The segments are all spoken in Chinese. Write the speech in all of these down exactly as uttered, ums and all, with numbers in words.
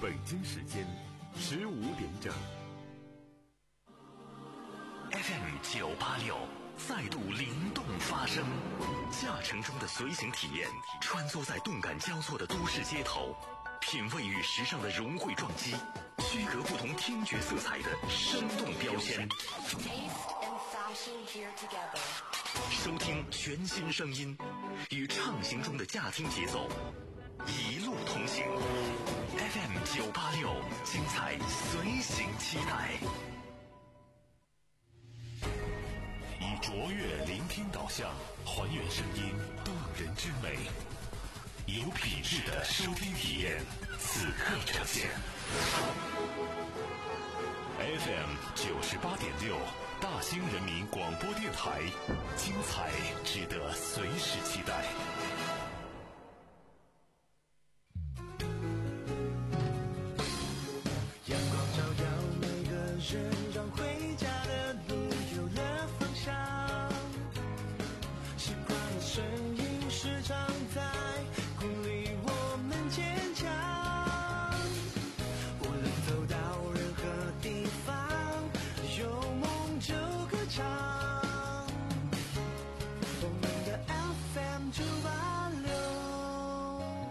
北京时间十五点整。 F M 九八六再度灵动发声，驾乘中的随行体验，穿梭在动感交错的都市街头，品味与时尚的融汇撞击，区隔不同听觉色彩的生动标签。收听全新声音，与畅行中的驾听节奏，一路同行。F M 九八六，精彩随行期待。 以卓越聆听导向，还原声音动人之美，有品质的收听体验，此刻呈现。F M 九十八点六，大兴人民广播电台，精彩值得随时期待。 阳光照耀每个人，让回家的路有了方向。习惯的声音时常在鼓励我们坚强。无论走到任何地方，有梦就歌唱。我们的 F M 九八六。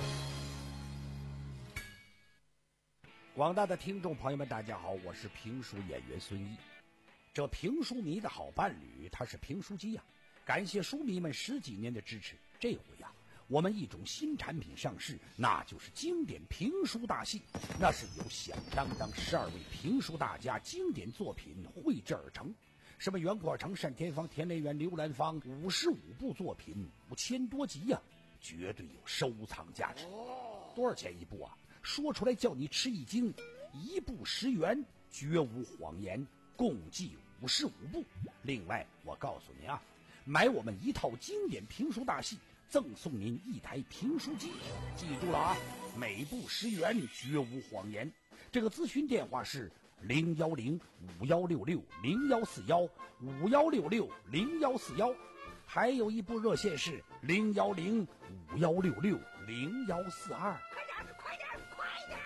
广大的听众朋友们，大家好，我是评书演员孙毅。这评书迷的好伴侣，他是评书机呀、啊。感谢书迷们十几年的支持，这回呀、啊，我们一种新产品上市，那就是经典评书大戏。那是由响当当十二位评书大家经典作品绘制而成，什么袁阔成、单田芳、田连元、刘兰芳，五十五部作品，五千多集呀、啊，绝对有收藏价值。多少钱一部啊？说出来叫你吃一惊，一部十元，绝无谎言，共计五十五部。另外我告诉您啊，买我们一套经典评书大戏，赠送您一台评书机。记住了啊，每部十元，绝无谎言。这个咨询电话是零幺零五幺六六零幺四幺五幺六六零幺四幺，还有一部热线是零幺零五幺六六零幺四二。 快点，快点，快点！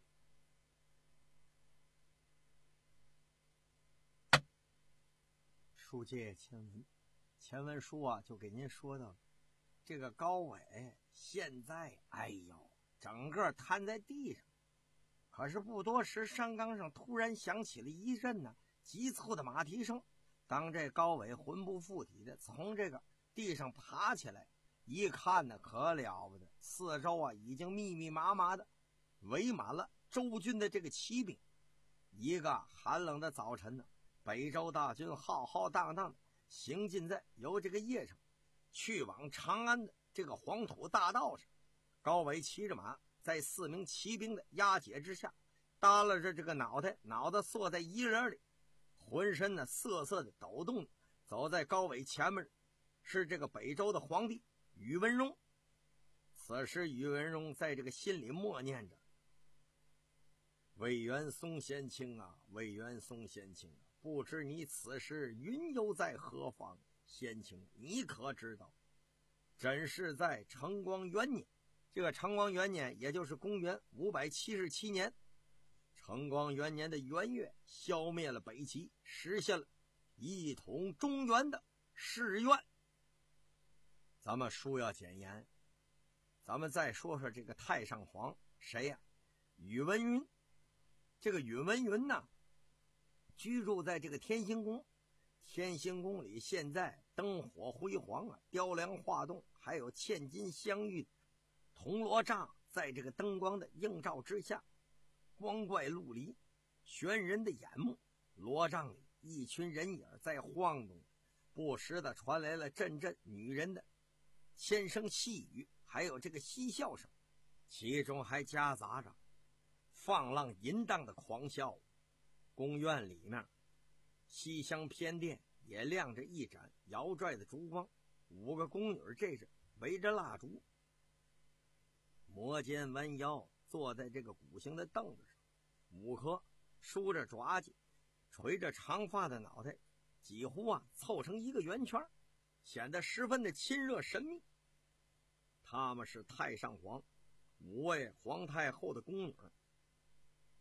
书接前文，前文书啊就给您说到，这个高伟现在哎呦，整个瘫在地上。可是不多时，山岗上突然响起了一阵呢急促的马蹄声。当这高伟魂不附体的从这个地上爬起来，一看呢可了不得，四周啊已经密密麻麻的围满了周军的这个骑兵。一个寒冷的早晨呢，北周大军浩浩荡荡的行进在由这个邺城去往长安的这个黄土大道上。高伟骑着马，在四名骑兵的押解之下，耷拉着这个脑袋，脑袋缩在衣人里，浑身呢瑟瑟的抖动。走在高伟前面是这个北周的皇帝宇文邕。此时宇文邕在这个心里默念着：魏元松贤卿啊，魏元松贤卿啊，不知你此时云游在何方？贤卿，你可知道，朕是在成光元年，这个成光元年也就是公元五百七十七年，成光元年的元月，消灭了北齐，实现了一统中原的誓愿。咱们书要简言，咱们再说说这个太上皇谁呀、啊？宇文赟。这个宇文赟呢，居住在这个天兴宫。天兴宫里现在灯火辉煌啊，雕梁画栋，还有嵌金镶玉铜锣帐，在这个灯光的映照之下，光怪陆离，悬人的眼目。锣帐里一群人影在晃动，不时的传来了阵阵女人的纤声细语，还有这个嬉笑声，其中还夹杂着放浪淫荡的狂笑。宫院里面西厢偏殿也亮着一盏摇拽的烛光，五个宫女这是围着蜡烛，摩肩弯腰坐在这个鼓形的凳子上，五颗梳着爪髻垂着长发的脑袋几乎啊凑成一个圆圈，显得十分的亲热神秘。他们是太上皇五位皇太后的宫女，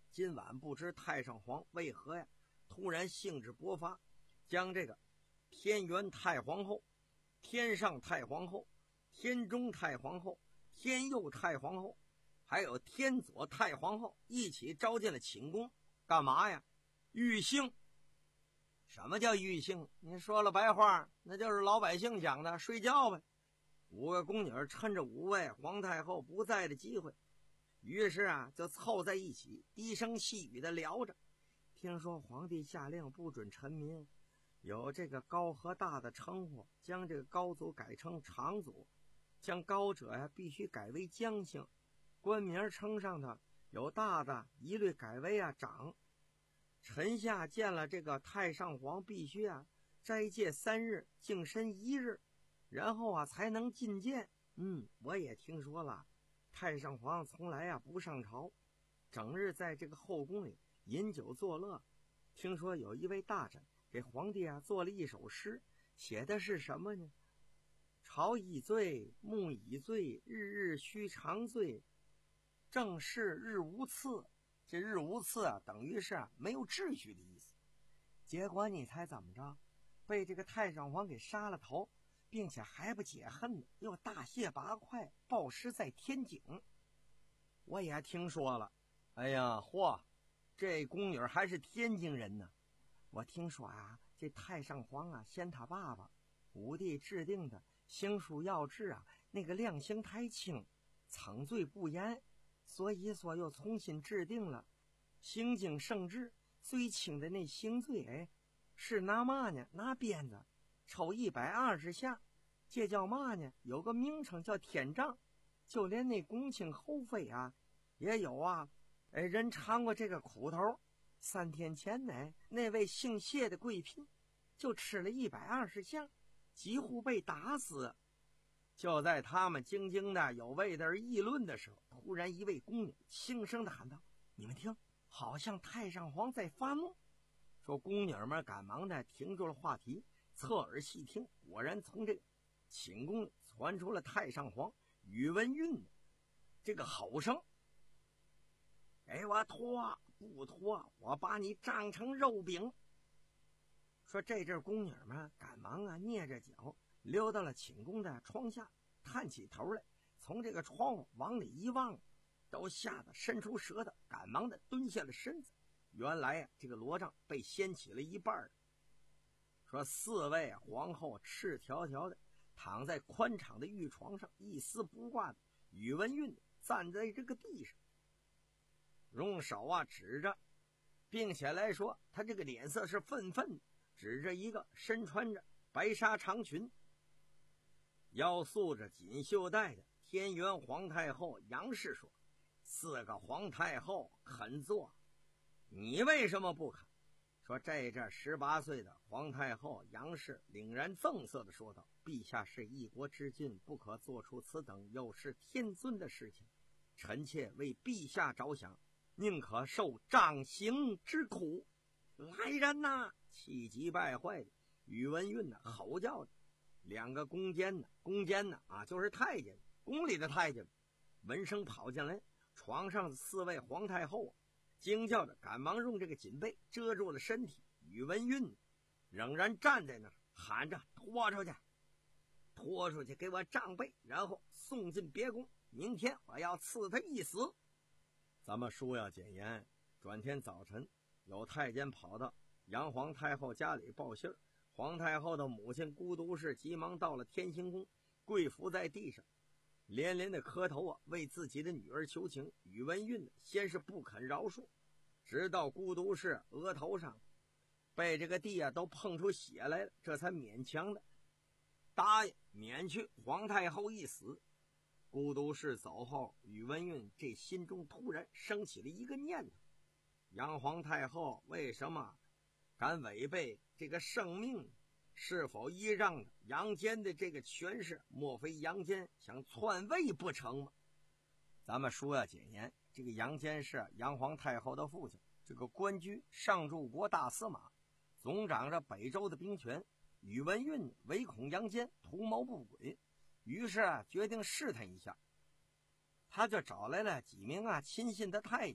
今晚不知太上皇为何呀突然兴致勃发，将这个天元太皇后、天上太皇后、天中太皇后、天佑太皇后还有天左太皇后一起招进了寝宫，干嘛呀？御幸。什么叫御幸？你说了白话，那就是老百姓讲的睡觉呗。五个宫女趁着五位皇太后不在的机会，于是啊就凑在一起低声细语的聊着。听说皇帝下令不准臣民有这个高和大的称呼，将这个高祖改成长祖，将高者呀必须改为姜姓，官名称上的有大的一律改为啊长。臣下见了这个太上皇，必须啊斋戒三日，净身一日，然后啊才能觐见。嗯，我也听说了，太上皇从来啊不上朝，整日在这个后宫里饮酒作乐。听说有一位大臣给皇帝啊做了一首诗，写的是什么呢？朝已醉，暮已醉，日日须长醉，正是日无次。这日无次啊，等于是啊没有秩序的意思。结果你猜怎么着？被这个太上皇给杀了头，并且还不解恨呢，又大卸八块，暴尸在天井。我也听说了，哎呀，嚯，这宫女还是天津人呢。我听说啊，这太上皇啊，嫌他爸爸武帝制定的刑术要制啊，那个量刑太轻，惩罪不严。所以说又重新制定了刑经圣制，最轻的那刑罪，哎，是拿嘛呢？拿鞭子抽一百二十下，这叫嘛呢？有个名称叫天杖。就连那公卿侯妃啊，也有啊，哎，人尝过这个苦头。三天前呢，那位姓谢的贵嫔就吃了一百二十下，几乎被打死。就在他们津津的有味的议论的时候，突然一位宫女轻声的喊道：“你们听，好像太上皇在发怒。”说宫女们赶忙的停住了话题，侧耳细听，果然从这个寝宫里传出了太上皇宇文赟的这个吼声：“给我脱！不脱，我把你胀成肉饼！”说这阵宫女们赶忙啊蹑着脚溜到了寝宫的窗下，探起头来，从这个窗户往里一望，都吓得伸出舌头，赶忙的蹲下了身子。原来啊，这个罗帐被掀起了一半。说四位皇后赤条条的躺在宽敞的玉床上，一丝不挂的宇文赟站在这个地上，用手啊指着，并且来说他这个脸色是愤愤的，指着一个身穿着白纱长裙，腰束着锦绣带的天元皇太后杨氏说：“四个皇太后肯做，你为什么不肯？”说这阵十八岁的皇太后杨氏凛然赠色的说道：“陛下是一国之君，不可做出此等有失天尊的事情。臣妾为陛下着想，宁可受杖刑之苦。”来人呐！气急败坏的宇文赟呢吼叫着，两个宫监呢，宫监呢啊，就是太监，宫里的太监，闻声跑进来，床上的四位皇太后啊，惊叫着，赶忙用这个锦被遮住了身体。宇文赟仍然站在那儿，喊着：“拖出去，拖出去，给我杖背，然后送进别宫。明天我要赐他一死。”咱们书要简言。转天早晨，有太监跑到杨皇太后家里报信儿，皇太后的母亲孤独氏急忙到了天兴宫，跪伏在地上，连连的磕头啊，为自己的女儿求情。宇文赟先是不肯饶恕，直到孤独氏额头上被这个地啊都碰出血来了，这才勉强的答应免去皇太后一死。孤独氏走后，宇文赟这心中突然升起了一个念头：杨皇太后为什么敢违背这个圣命？是否依仗着杨坚的这个权势？莫非杨坚想篡位不成吗？咱们说要简言，这个杨坚是杨皇太后的父亲，这个官居上柱国大司马，总掌着北周的兵权。宇文赟唯恐杨坚图谋不轨，于是啊决定试探一下，他就找来了几名啊亲信的太监，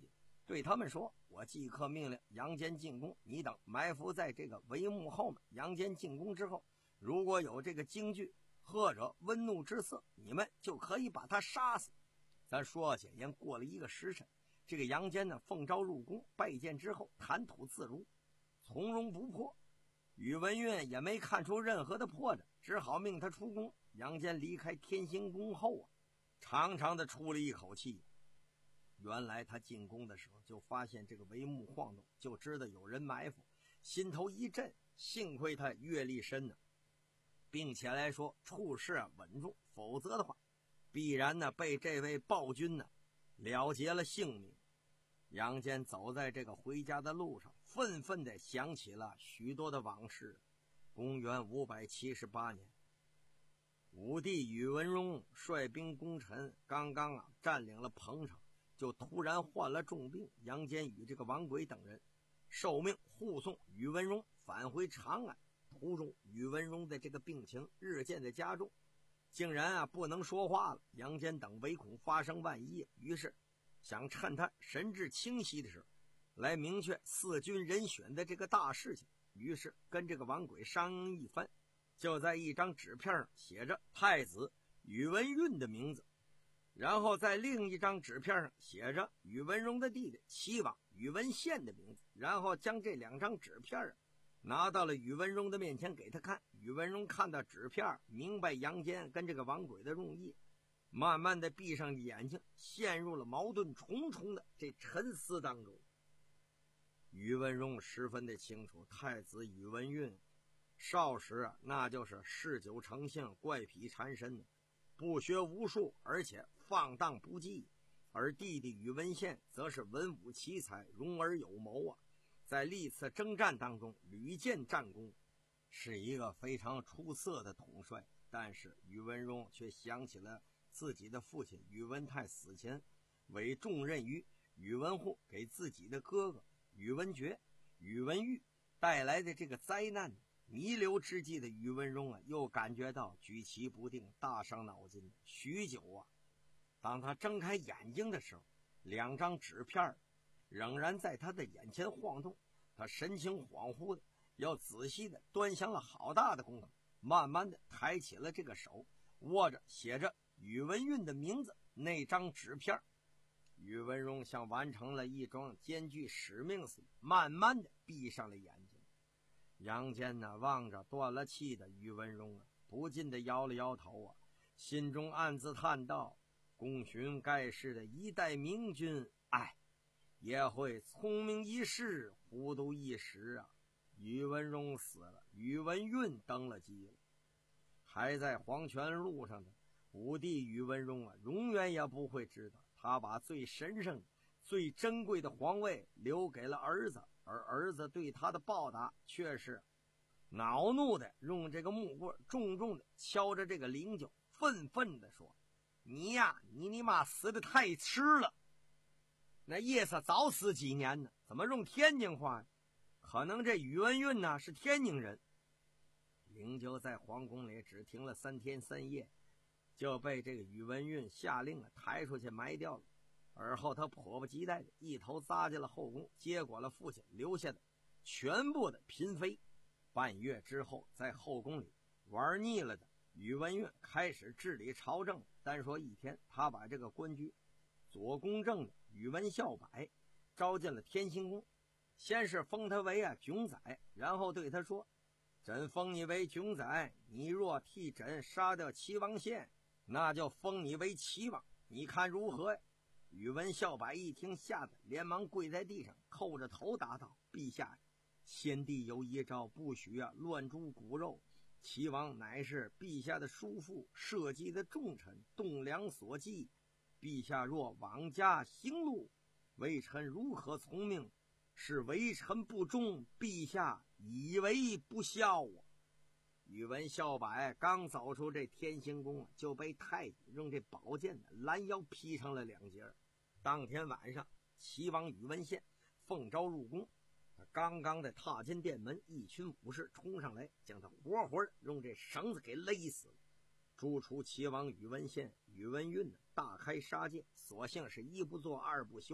对他们说：“我即刻命令杨坚进攻，你等埋伏在这个帷幕后面。杨坚进攻之后，如果有这个惊惧或者温怒之色，你们就可以把他杀死。”咱说简言，过了一个时辰，这个杨坚呢，奉召入宫拜见之后，谈吐自如，从容不迫。宇文赟也没看出任何的破绽，只好命他出宫。杨坚离开天兴宫后啊，长长的出了一口气。原来他进宫的时候就发现这个帷幕晃动，就知道有人埋伏，心头一震，幸亏他阅历深呢，并且来说处事啊稳重，否则的话必然呢被这位暴君呢了结了性命。杨坚走在这个回家的路上，愤愤地想起了许多的往事。公元五百七十八年，武帝宇文邕率兵攻陈，刚刚啊占领了彭城，就突然患了重病。杨坚与这个王轨等人受命护送宇文邕返回长安。途中宇文邕的这个病情日渐的加重，竟然啊不能说话了。杨坚等唯恐发生万一，于是想趁他神志清晰的时候来明确四军人选的这个大事情。于是跟这个王轨商议一番，就在一张纸片上写着太子宇文赟的名字，然后在另一张纸片上写着宇文邕的弟弟齐王宇文宪的名字，然后将这两张纸片拿到了宇文邕的面前给他看。宇文邕看到纸片，明白杨坚跟这个王轨的用意，慢慢的闭上眼睛，陷入了矛盾重重的这沉思当中。宇文邕十分的清楚，太子宇文赟少时啊，那就是嗜酒成性，怪癖缠身，不学无术，而且放荡不羁；而弟弟宇文宪则是文武奇才，容而有谋啊，在历次征战当中屡建战功，是一个非常出色的统帅。但是宇文邕却想起了自己的父亲宇文泰死前委重任于宇文护给自己的哥哥宇文觉、宇文昱带来的这个灾难。弥留之际的宇文邕啊，又感觉到举棋不定，大伤脑筋。许久啊，当他睁开眼睛的时候，两张纸片仍然在他的眼前晃动。他神情恍惚的，要仔细的端详了好大的功夫，慢慢的抬起了这个手，握着写着宇文赟的名字那张纸片。宇文邕像完成了一桩艰巨使命似的，慢慢的闭上了眼睛。杨坚呢，望着断了气的宇文邕啊，不禁的摇了摇头啊，心中暗自叹道：功勋盖世的一代明君，哎，也会聪明一时，糊涂一时啊。宇文邕死了，宇文赟登了基了。还在黄泉路上的武帝宇文邕啊，永远也不会知道，他把最神圣、最珍贵的皇位留给了儿子，而儿子对他的报答却是恼怒的用这个木棍重重的敲着这个灵柩，愤愤的说：你呀，你你妈死的太迟了，那意思早死几年呢？怎么用天津话呀？可能这宇文赟呢是天津人。灵柩在皇宫里只停了三天三夜，就被这个宇文赟下令啊抬出去埋掉了。而后他迫不及待的一头扎进了后宫，接过了父亲留下的全部的嫔妃。半月之后，在后宫里玩腻了的宇文赟开始治理朝政。单说一天，他把这个官居左公正的宇文孝柏招进了天兴宫，先是封他为啊囧宰，然后对他说：朕封你为囧宰，你若替朕杀掉齐王宪，那就封你为齐王，你看如何呀？宇文孝柏一听，吓得连忙跪在地上，叩着头答道：陛下，先帝有一诏，不许啊乱诛骨肉，齐王乃是陛下的叔父，社稷的重臣，栋梁所祭，陛下若枉驾行路，微臣如何从命？是微臣不忠，陛下以为不孝啊！宇文孝柏刚走出这天兴宫，就被太子用这宝剑的拦腰劈成了两截。当天晚上，齐王宇文宪奉召入宫，他刚刚的踏进殿门，一群武士冲上来，将他活活的用这绳子给勒死了。逐出齐王宇文宪，宇文赟大开杀戒，索性是一不做二不休啊，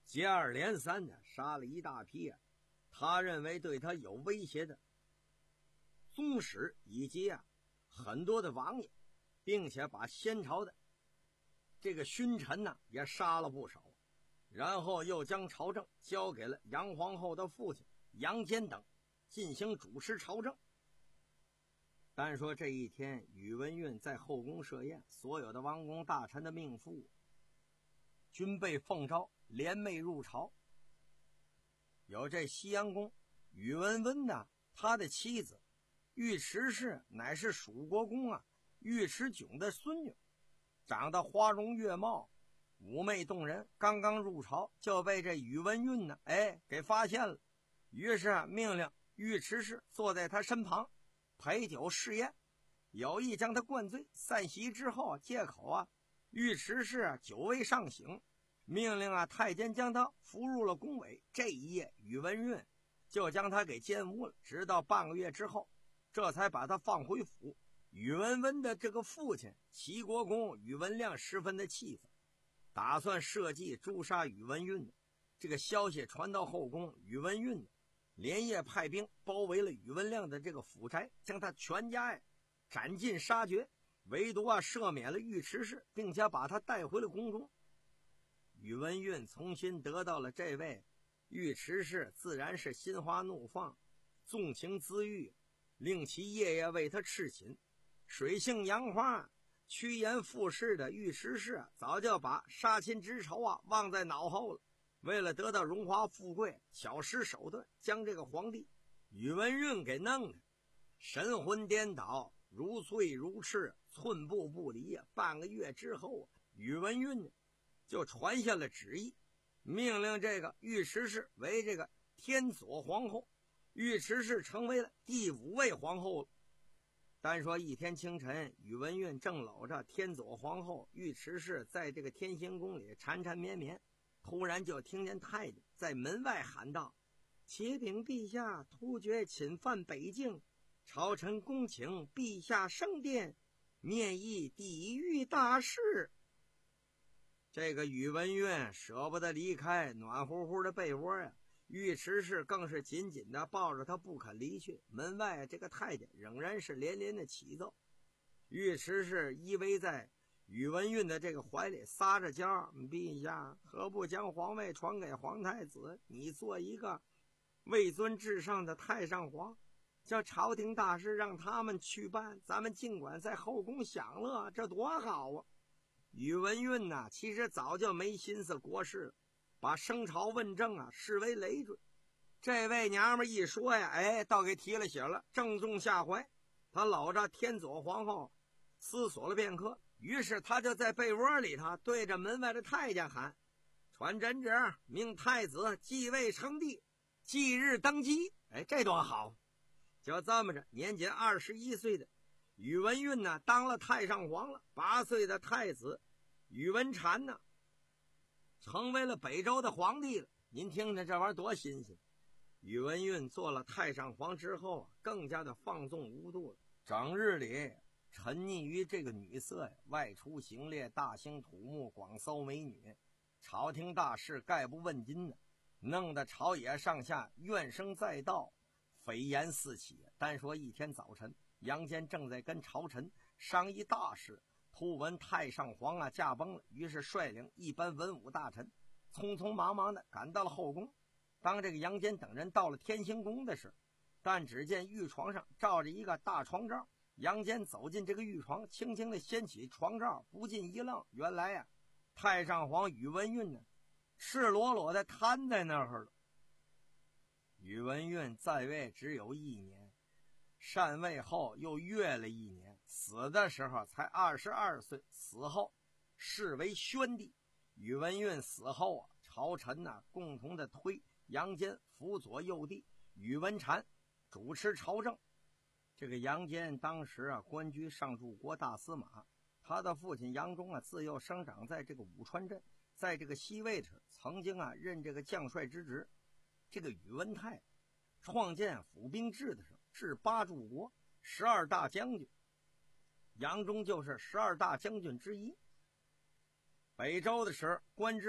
接二连三的杀了一大批啊他认为对他有威胁的宗室以及啊很多的王爷，并且把先朝的这个勋臣呢也杀了不少，然后又将朝政交给了杨皇后的父亲杨坚等进行主持朝政。单说这一天，宇文赟在后宫设宴，所有的王公大臣的命妇均被奉召联袂入朝。有这西阳公宇文温呢，他的妻子尉迟氏乃是蜀国公啊尉迟迥的孙女，长得花容月貌，妩媚动人，刚刚入朝就被这宇文赟呢哎给发现了，于是啊命令尉迟氏坐在他身旁陪酒试宴，有意将他灌醉。散席之后，借口啊尉迟氏啊酒未上醒，命令啊太监将他扶入了宫闱。这一夜宇文赟就将他给奸污了，直到半个月之后这才把他放回府。宇文温的这个父亲齐国公宇文亮十分的气愤，打算设计诛杀宇文赟。这个消息传到后宫，宇文赟连夜派兵包围了宇文亮的这个府宅，将他全家呀斩尽杀绝，唯独啊赦免了尉迟氏，并且把他带回了宫中。宇文赟重新得到了这位尉迟氏，自然是心花怒放，纵情恣欲，令其夜夜为他侍寝。水性杨花，趋炎附势的尉迟氏早就把杀亲之仇啊忘在脑后了。为了得到荣华富贵，巧施手段将这个皇帝宇文赟给弄的神魂颠倒，如醉如痴，寸步不离。半个月之后，宇文赟就传下了旨意，命令这个尉迟氏为这个天左皇后，尉迟氏成为了第五位皇后了。单说一天清晨，宇文赟正搂着天左皇后尉迟氏在这个天行宫里缠缠绵绵，突然就听见太监在门外喊道：“启禀陛下，突厥侵犯北境，朝臣恭请陛下升殿，面议地狱大事。”这个宇文赟舍不得离开暖乎乎的被窝呀，尉迟氏更是紧紧的抱着他不肯离去。门外这个太监仍然是连连的启奏，尉迟氏依偎在宇文赟的这个怀里撒着娇：“陛下何不将皇位传给皇太子，你做一个位尊至上的太上皇，叫朝廷大事让他们去办，咱们尽管在后宫享乐，这多好啊！”宇文赟呐，其实早就没心思国事了，把升朝问政啊视为累赘。这位娘们一说呀，哎，倒给提了醒了，正中下怀。他搂着天左皇后思索了片刻，于是他就在被窝里头对着门外的太监喊：“传真旨，命太子继位称帝，即日登基。”哎，这多好！就这么着，年仅二十一岁的宇文赟呢，当了太上皇了。八岁的太子宇文禅呢，成为了北周的皇帝了。您听着这玩意儿多新鲜！宇文赟做了太上皇之后啊，更加的放纵无度了，整日里沉溺于这个女色呀，外出行猎，大兴土木，广搜美女，朝廷大事概不问津呢，弄得朝野上下怨声载道，绯言四起。单说一天早晨，杨坚正在跟朝臣商议大事，突闻太上皇啊驾崩了，于是率领一班文武大臣匆匆忙忙的赶到了后宫。当这个杨坚等人到了天行宫的时候，但只见御床上罩着一个大床罩。杨坚走进这个御床，轻轻的掀起床罩，不禁一愣，原来呀、啊，太上皇宇文赟呢，赤裸裸的瘫在那儿了。宇文赟在位只有一年，禅位后又越了一年，死的时候才二十二岁，死后谥为宣帝。宇文赟死后啊，朝臣呢、啊、共同的推杨坚辅佐幼帝宇文禅主持朝政。这个杨坚当时啊官居上柱国大司马，他的父亲杨忠啊自幼生长在这个武川镇，在这个西魏时曾经啊任这个将帅之职。这个宇文泰创建府兵制的时候，置八柱国十二大将军，杨忠就是十二大将军之一。北周的时候官制啊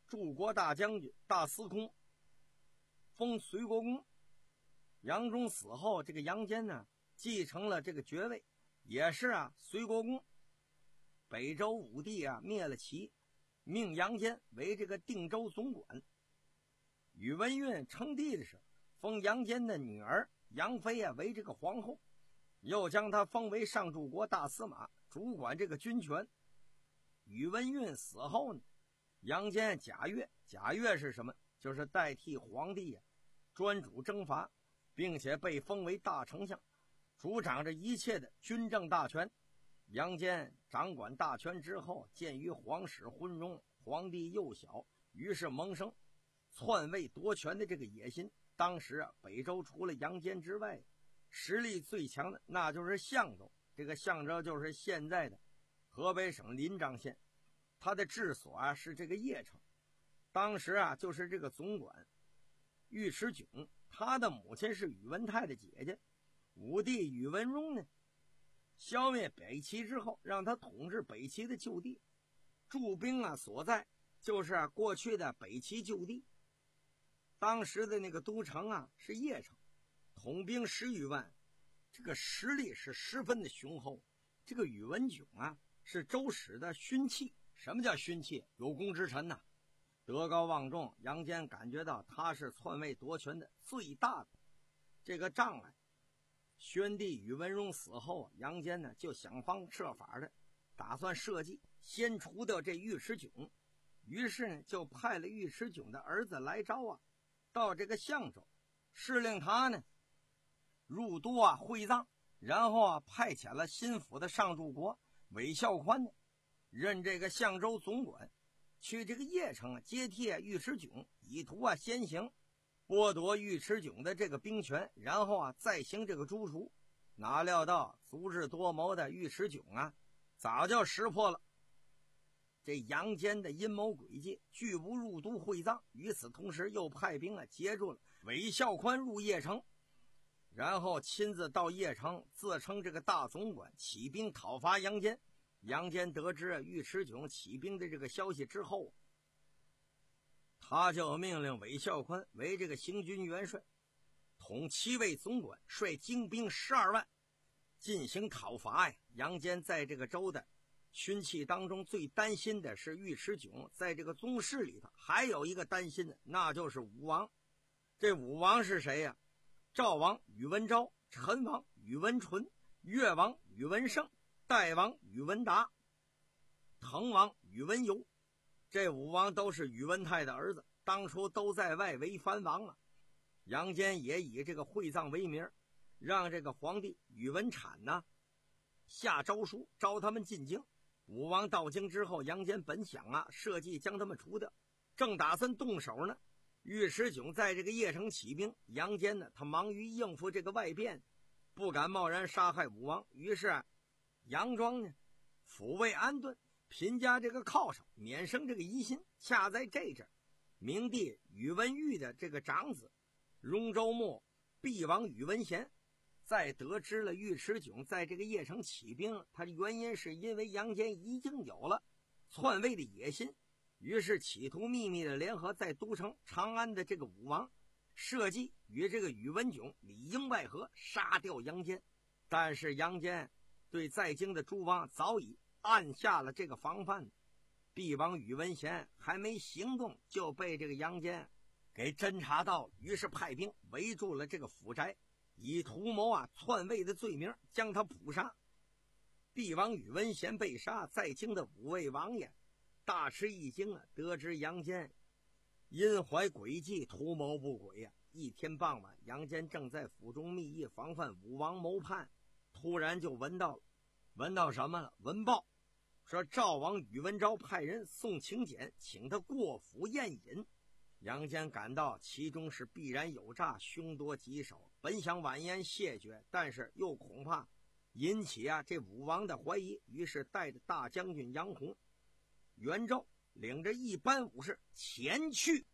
柱国大将军、大司空，封随国公。杨忠死后，这个杨坚呢继承了这个爵位，也是啊随国公。北周武帝啊灭了齐，命杨坚为这个定州总管。宇文赟称帝的时候，封杨坚的女儿杨妃啊为这个皇后，又将她封为上柱国大司马，主管这个军权。宇文赟死后呢，杨坚贾越，贾越是什么？就是代替皇帝啊专主征伐，并且被封为大丞相，主掌着一切的军政大权。杨坚掌管大权之后，鉴于皇室昏庸，皇帝幼小，于是萌生篡位夺权的这个野心。当时啊，北周除了杨坚之外，实力最强的那就是相州。这个相州就是现在的河北省临漳县，他的治所啊是这个邺城。当时啊，就是这个总管尉迟迥，他的母亲是宇文泰的姐姐。武帝宇文邕呢，消灭北齐之后，让他统治北齐的旧地，驻兵啊所在就是啊过去的北齐旧地。当时的那个都城啊是邺城，统兵十余万，这个实力是十分的雄厚。这个宇文迥啊是周史的勋戚。什么叫勋戚？有功之臣呐、啊，德高望重。杨坚感觉到他是篡位夺权的最大的这个障碍。宣帝宇文邕死后，杨坚呢就想方设法的打算设计先除掉这尉迟迥。于是呢就派了尉迟迥的儿子来招啊，到这个相州，是令他呢入都啊会葬，然后啊派遣了新府的上柱国韦孝宽呢任这个相州总管，去这个邺城啊接替啊尉迟迥，以图啊先行剥夺尉迟迥的这个兵权，然后啊再行这个诛除。哪料到足智多谋的尉迟迥啊早就识破了这杨坚的阴谋诡计，拒不入都会葬。与此同时，又派兵啊截住了韦孝宽入邺城，然后亲自到邺城，自称这个大总管，起兵讨伐杨坚。杨坚得知尉迟迥起兵的这个消息之后，他就命令韦孝宽为这个行军元帅，统七位总管，率精兵十二万进行讨伐呀。杨坚在这个州的勋戚当中最担心的是尉迟迥，在这个宗室里头还有一个担心的，那就是武王。这武王是谁呀？赵王宇文昭，陈王宇文纯，越王宇文盛，代王宇文达，滕王宇文游。这五王都是宇文泰的儿子，当初都在外为藩王啊。杨坚也以这个会葬为名，让这个皇帝宇文产呢下诏书招他们进京。武王到京之后，杨坚本想啊设计将他们除掉，正打算动手呢。尉迟迥在这个邺城起兵，杨坚呢他忙于应付这个外变，不敢贸然杀害武王。于是啊杨庄呢抚慰安顿，贫加这个犒赏，免生这个疑心。恰在这阵，明帝宇文毓的这个长子荣州牧毕王宇文贤在得知了尉迟迥在这个邺城起兵，他的原因是因为杨坚已经有了篡位的野心，于是企图秘密的联合在都城长安的这个武王，设计与这个宇文迥里应外合，杀掉杨坚。但是杨坚对在京的诸王早已按下了这个防范，毕王宇文贤还没行动就被这个杨坚给侦查到了，于是派兵围住了这个府宅，以图谋啊篡位的罪名将他捕杀。毕王宇文贤被杀，在京的五位王爷大吃一惊啊，得知杨坚因怀诡计，图谋不轨啊。一天傍晚，杨坚正在府中密议防范武王谋叛，突然就闻到了闻到什么了？闻报说赵王宇文昭派人送请柬，请他过府宴饮。杨坚感到其中是必然有诈，凶多吉少，本想婉言谢绝，但是又恐怕引起啊这武王的怀疑，于是带着大将军杨洪、袁绍领着一班武士前去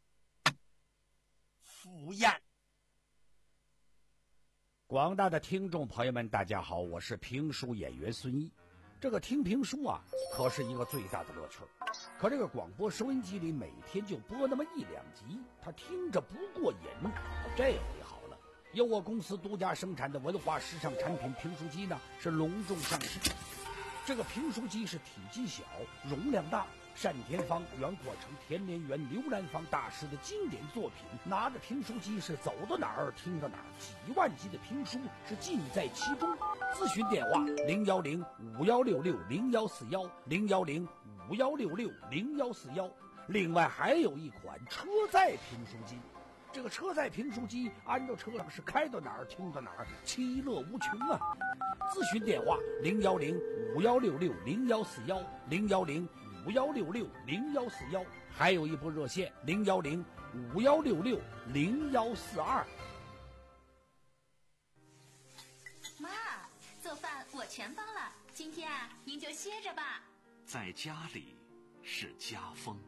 赴宴。 广大的听众朋友们大家好，我是评书演员孙一。 这个听评书啊，可是一个最大的乐趣。可这个广播收音机里每天就播那么一两集，他听着不过瘾。这回好了，由我公司独家生产的文化时尚产品评书机呢，是隆重上市。这个评书机是体积小，容量大，单田芳、袁阔成、田连元、刘兰芳大师的经典作品。拿着评书机是走到哪儿听到哪儿，几万集的评书是尽在其中。咨询电话零幺零五幺六六零幺四幺零幺零五幺六六零幺四幺。另外还有一款车载评书机，这个车载评书机安着车上是开到哪儿听到哪儿，其乐无穷啊！咨询电话零幺零五幺六六零幺四幺零幺零五幺六六零幺四幺，还有一部热线零幺零五幺六六零幺四二。 妈，做饭我全包了，今天啊，您就歇着吧。 在家里是家风。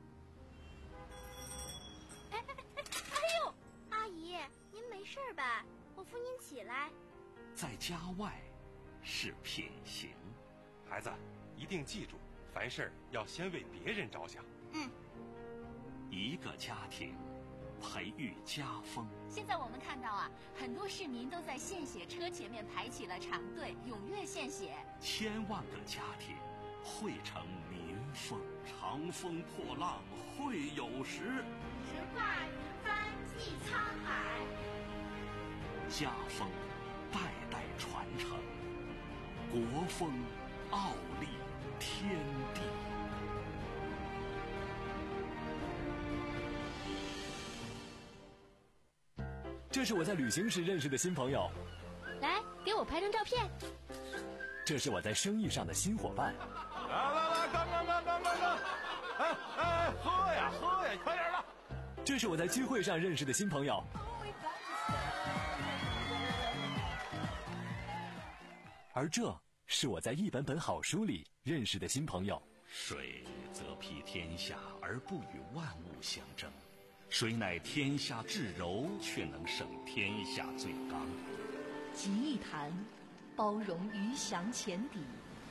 哎哎哎哎呦，阿姨，您没事吧？我扶您起来。 在家外是品行。 孩子，一定记住，凡事要先为别人着想。 嗯。 一个家庭培育家风。 现在我们看到啊，很多市民都在献血车前面排起了长队，踊跃献血。 千万个家庭汇成民风。长风破浪会有时， 直挂云帆济沧海。 家风代代传承，国风傲立天地。 这是我在旅行时认识的新朋友， 来，给我拍张照片。 这是我在生意上的新伙伴。 来来来，干干干干干干！哎哎，喝呀喝呀，快点的！ 这是我在聚会上认识的新朋友。而这是我在一本本好书里认识的新朋友。 水则披天下而不与万物相争，谁乃天下至柔，却能胜天下最刚。 集一坛，包容鱼翔浅底；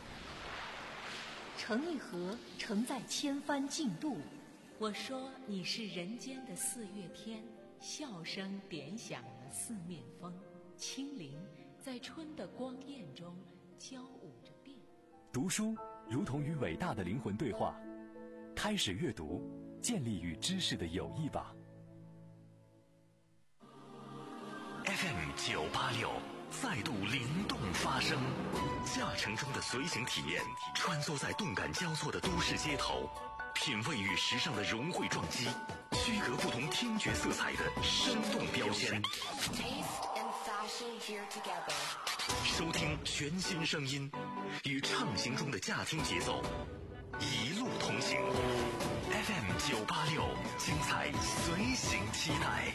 盛一盒，承载千帆竞渡。我说你是人间的四月天，笑声点响了四面风，清灵在春的光艳中交舞着变。 读书如同与伟大的灵魂对话，开始阅读，建立与知识的友谊吧。 F M 九八六再度灵动发声，驾乘中的随行体验，穿梭在动感交错的都市街头，品味与时尚的融汇撞击，区隔不同听觉色彩的生动标签。收听全新声音，与畅行中的驾听节奏，一路同行。F M 九八六，精彩随行期待。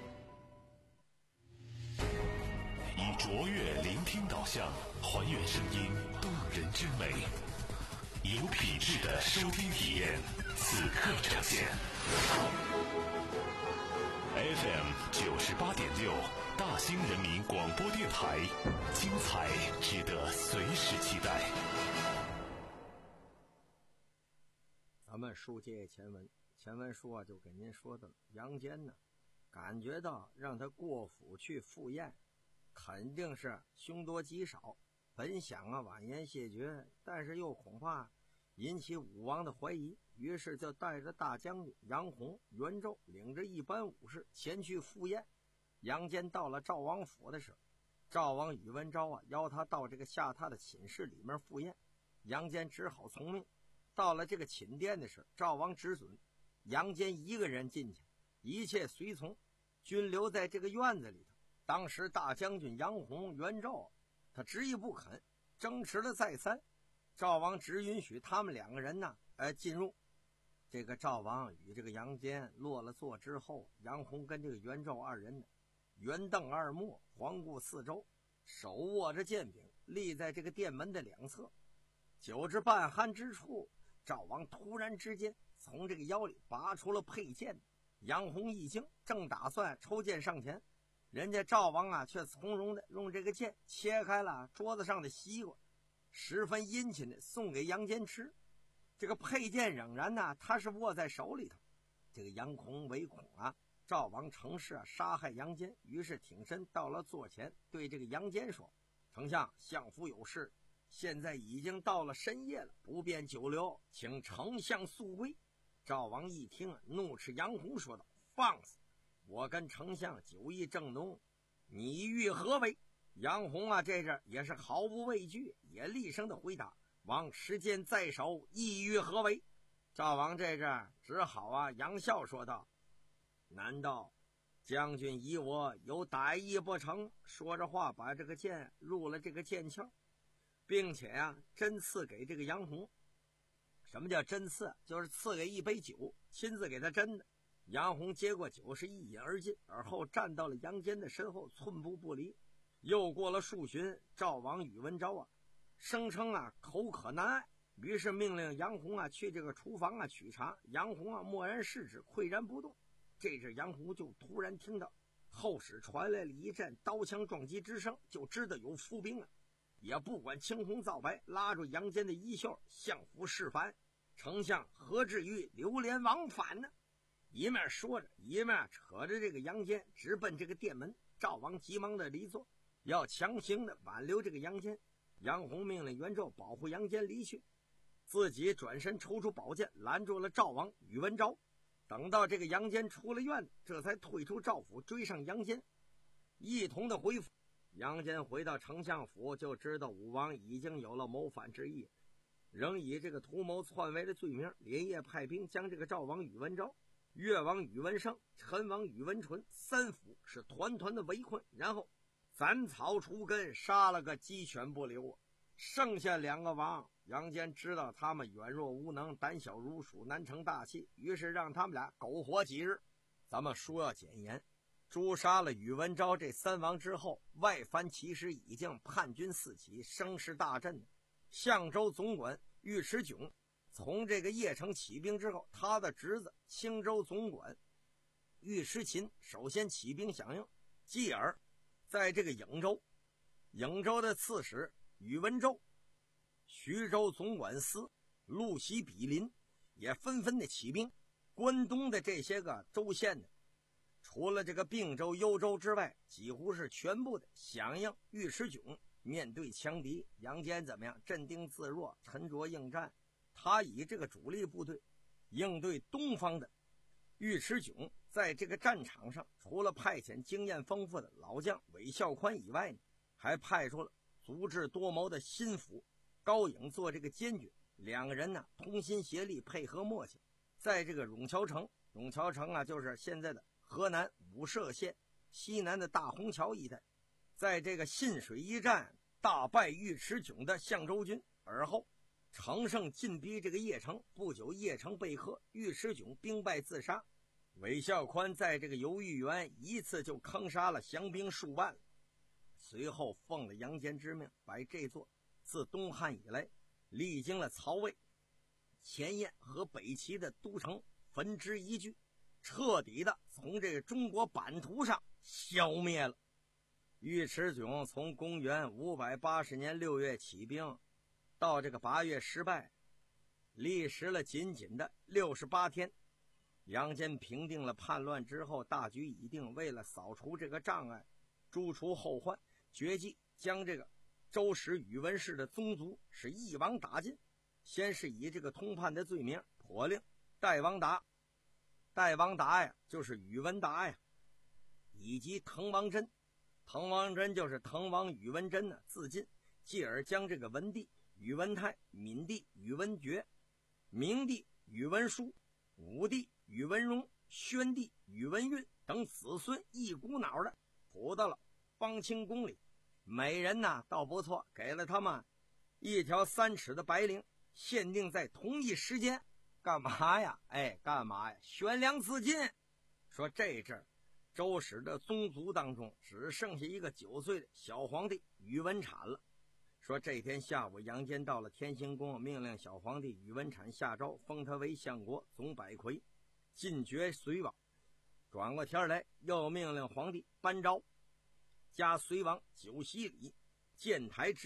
以卓越聆听导向，还原声音动人之美，有品质的收听体验，此刻呈现。F M 九十八点六，大兴人民广播电台，精彩值得随时期待。 咱们书接前文，前文书啊，就给您说的杨坚呢，感觉到让他过府去赴宴，肯定是凶多吉少。本想啊婉言谢绝，但是又恐怕引起武王的怀疑，于是就带着大将军杨洪、袁胄，领着一班武士前去赴宴。杨坚到了赵王府的时候，赵王宇文昭啊邀他到这个下榻的寝室里面赴宴，杨坚只好从命。到了这个寝殿的时候，赵王只准杨坚一个人进去，一切随从均留在这个院子里头。当时大将军杨洪、袁胄他执意不肯，争持了再三，赵王只允许他们两个人呢呃进入。这个赵王与这个杨坚落了座之后，杨洪跟这个袁胄二人呢圆瞪二目，环顾四周，手握着剑柄立在这个殿门的两侧。酒至半酣之处，赵王突然之间从这个腰里拔出了佩剑，杨洪一惊，正打算抽剑上前，人家赵王啊却从容的用这个剑切开了桌子上的西瓜， 十分殷勤的送给杨坚吃。这个佩剑仍然呢，他是握在手里头。这个杨弘唯恐啊赵王乘势啊杀害杨坚，于是挺身到了座前，对这个杨坚说：“丞相，相府有事，现在已经到了深夜了，不便久留，请丞相速归。”赵王一听，怒斥杨弘说道：“放肆！我跟丞相酒意正浓，你欲何为？”杨弘啊这阵也是毫不畏惧，也厉声的回答：“王持剑在手，意欲何为？”赵王这阵只好啊扬笑说道：“难道将军以我有歹意不成？”说着话，把这个剑入了这个剑鞘，并且啊针刺给这个杨弘。什么叫针刺？就是赐给一杯酒，亲自给他斟的。杨弘接过酒，是一饮而尽，而后站到了杨坚的身后，寸步不离。又过了数旬，赵王宇文昭啊声称啊口渴难耐，于是命令杨弘啊去这个厨房啊取茶。杨弘啊默然视之，岿然不动。这时杨弘就突然听到后室传来了一阵刀枪撞击之声，就知道有伏兵啊，也不管青红皂白，拉住杨坚的衣袖，相府示范：“丞相何至于流连忘返呢？”一面说着，一面扯着这个杨坚直奔这个殿门。赵王急忙的离座，要强行的挽留这个杨坚。杨弘命令袁胄保护杨坚离去，自己转身抽出宝剑拦住了赵王宇文昭。等到这个杨坚出了院子，这才退出赵府，追上杨坚，一同的回府。杨坚回到丞相府，就知道武王已经有了谋反之意，仍以这个图谋篡位的罪名，连夜派兵将这个赵王宇文昭、越王宇文胜、陈王宇文纯三府是团团的围困，然后斩草除根，杀了个鸡犬不留。剩下两个王，杨坚知道他们软弱无能，胆小如鼠，难成大器，于是让他们俩苟活几日。咱们书要简言，诛杀了宇文昭这三王之后，外藩其实已经叛军四起，声势大振。相州总管尉迟迥从这个邺城起兵之后，他的侄子青州总管尉迟勤首先起兵响应，继而在这个颍州，颍州的刺史宇文周、徐州总管司陆袭比邻也纷纷的起兵。关东的这些个州县呢，除了这个并州、幽州之外，几乎是全部的响应尉迟迥。面对强敌，杨坚怎么样？镇定自若，沉着应战。他以这个主力部队应对东方的尉迟迥，在这个战场上，除了派遣经验丰富的老将韦孝宽以外呢，还派出了足智多谋的心腹高颖做这个监军。两个人呢同心协力，配合默契，在这个永桥城，永桥城啊就是现在的河南武涉县西南的大虹桥一带，在这个信水一战大败尉迟迥的相州军，而后乘胜进逼这个邺城。不久邺城被克，尉迟迥兵败自杀。韦孝宽在这个游豫园一次就坑杀了降兵数万，随后奉了杨坚之命，把这座自东汉以来历经了曹魏、前燕和北齐的都城焚之一炬，彻底的从这个中国版图上消灭了。尉迟迥从公元五百八十年六月起兵，到这个八月失败，历时了仅仅的六十八天。杨坚平定了叛乱之后，大局已定，为了扫除这个障碍，诛除后患，决计将这个周史宇文氏的宗族是一网打尽。先是以这个通叛的罪名颇令代王达，代王达呀就是宇文达呀，以及滕王真，滕王真就是滕王宇文真呢自尽，继而将这个文帝宇文泰、闵帝宇文觉、明帝宇文殊、武帝宇文荣、宣帝宇文赟等子孙一股脑的扑到了方清宫里。每人呢倒不错，给了他们一条三尺的白绫，限定在同一时间。干嘛呀？哎，干嘛呀？悬梁自尽。说这阵周史的宗族当中只剩下一个九岁的小皇帝宇文产了。说这天下午，杨坚到了天兴宫，命令小皇帝宇文产下诏，封他为相国、总百魁，进爵隋王。转过天来，又命令皇帝颁诏，加隋王九锡礼，建台至公，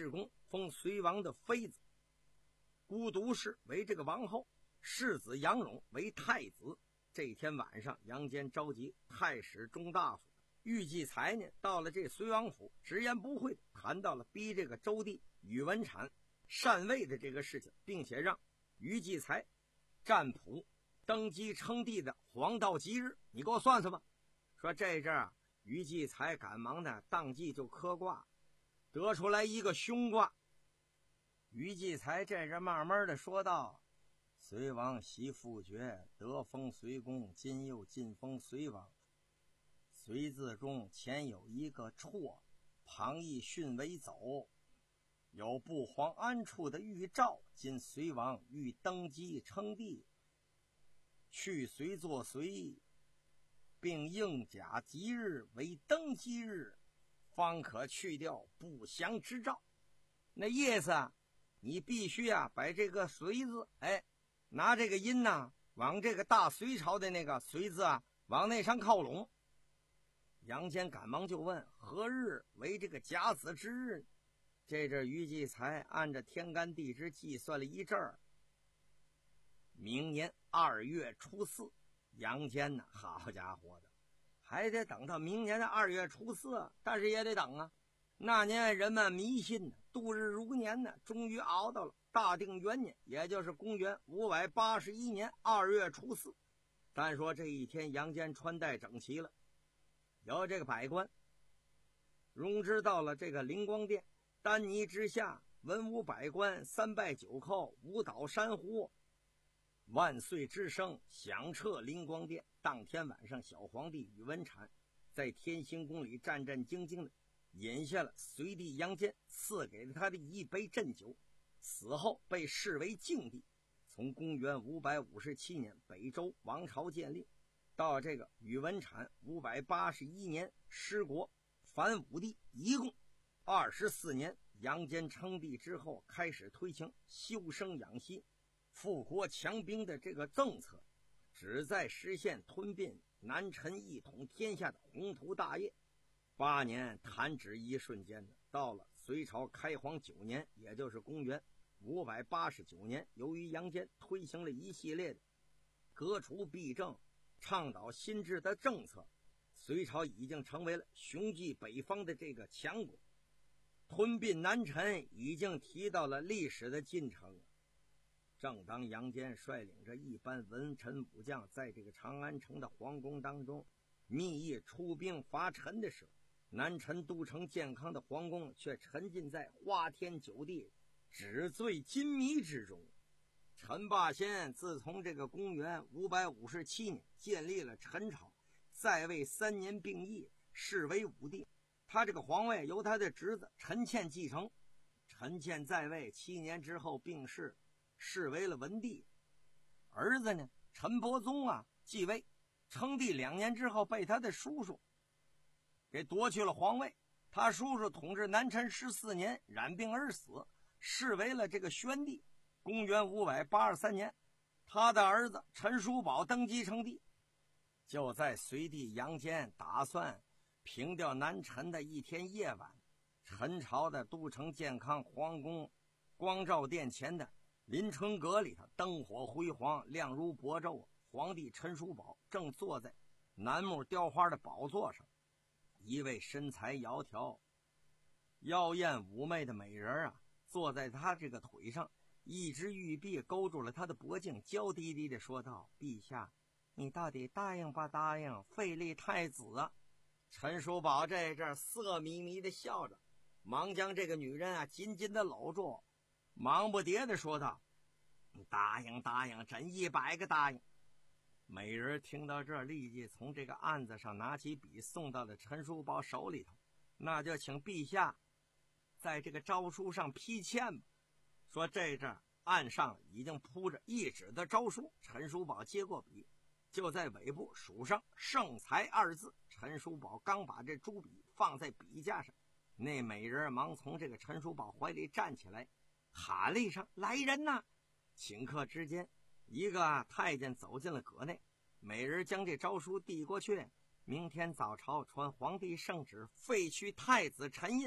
封隋王的妃子孤独氏为这个王后，世子杨荣为太子。这天晚上，杨坚召集太史中大夫郁继才呢，到了这隋王府，直言不讳谈到了逼这个周帝宇文产禅位的这个事情，并且让郁继才占卜登基称帝的黄道吉日，你给我算算吧。说这阵儿郁继才赶忙的当即就磕卦，得出来一个凶卦。郁继才这阵慢慢的说道：隋王袭复爵，得封隋公，今又晋封隋王。隋字中前有一个绰，旁亦训为走，有不遑安处的预兆。今隋王欲登基称帝，去隋作隋，并应甲吉日为登基日，方可去掉不祥之兆。那意思啊，你必须啊把这个隋字，哎，拿这个音呐、啊，往这个大隋朝的那个隋字啊往那上靠拢。杨坚赶忙就问：何日为这个甲子之日？这阵郁继才按着天干地支计算了一阵儿，明年二月初四。杨坚呢，好家伙的，还得等到明年的二月初四，但是也得等啊。那年人们迷信呢，度日如年呢，终于熬到了大定元年，也就是公元五百八十一年二月初四。但说这一天，杨坚穿戴整齐了，由这个百官容之到了这个灵光殿，丹尼之下，文武百官，三拜九叩，舞蹈珊瑚，万岁之声响彻灵光殿。当天晚上，小皇帝宇文产在天兴宫里战战兢兢的饮下了隋帝杨坚赐给了他的一杯鸩酒，死后被视为敬帝。从公元五百五十七年北周王朝建立，到这个宇文产五百八十一年失国反武帝，一共二十四年。杨坚称帝之后，开始推行休生养息、富国强兵的这个政策，旨在实现吞并南陈一统天下的宏图大业。八年弹指一瞬间呢，到了隋朝开皇九年，也就是公元五百八十九年，由于杨坚推行了一系列的革除弊政、倡导新制的政策，隋朝已经成为了雄踞北方的这个强国，吞并南陈已经提到了历史的进程。正当杨坚率领着一班文臣武将在这个长安城的皇宫当中密议出兵伐陈的时候，南陈都城健康的皇宫却沉浸在花天酒地、纸醉金迷之中。陈霸先自从这个公元五百五十七年建立了陈朝，在位三年并役，是为武帝。他这个皇位由他的侄子陈倩继承。陈倩在位七年之后病逝，是为了文帝。儿子呢，陈伯宗啊继位，称帝两年之后被他的叔叔给夺去了皇位。他叔叔统治南陈十四年，染病而死，是为了这个宣帝。公元五百八十三年，他的儿子陈叔宝登基称帝。就在隋帝杨坚打算平掉南陈的一天夜晚，陈朝的都城健康皇宫光照殿前的临春阁里头灯火辉煌，亮如薄昼。皇帝陈叔宝正坐在楠木雕花的宝座上，一位身材窈窕、妖艳妩媚的美人啊，坐在他这个腿上，一只玉臂勾住了他的脖颈，娇滴滴地说道：陛下，你到底答应不答应废立太子啊？陈叔宝这阵色迷迷地笑着，忙将这个女人啊紧紧地搂住，忙不迭地说道：答应答应，真一百个答应。美人听到这，立即从这个案子上拿起笔送到了陈叔宝手里头，那就请陛下在这个诏书上批签吧。说这阵案上已经铺着一纸的诏书，陈叔宝接过笔，就在尾部署上圣裁二字。陈叔宝刚把这朱笔放在笔架上，那美人忙从这个陈叔宝怀里站起来，喊了一声：来人呐！顷刻之间，一个太监走进了阁内，美人将这诏书递过去：明天早朝传皇帝圣旨，废去太子陈印，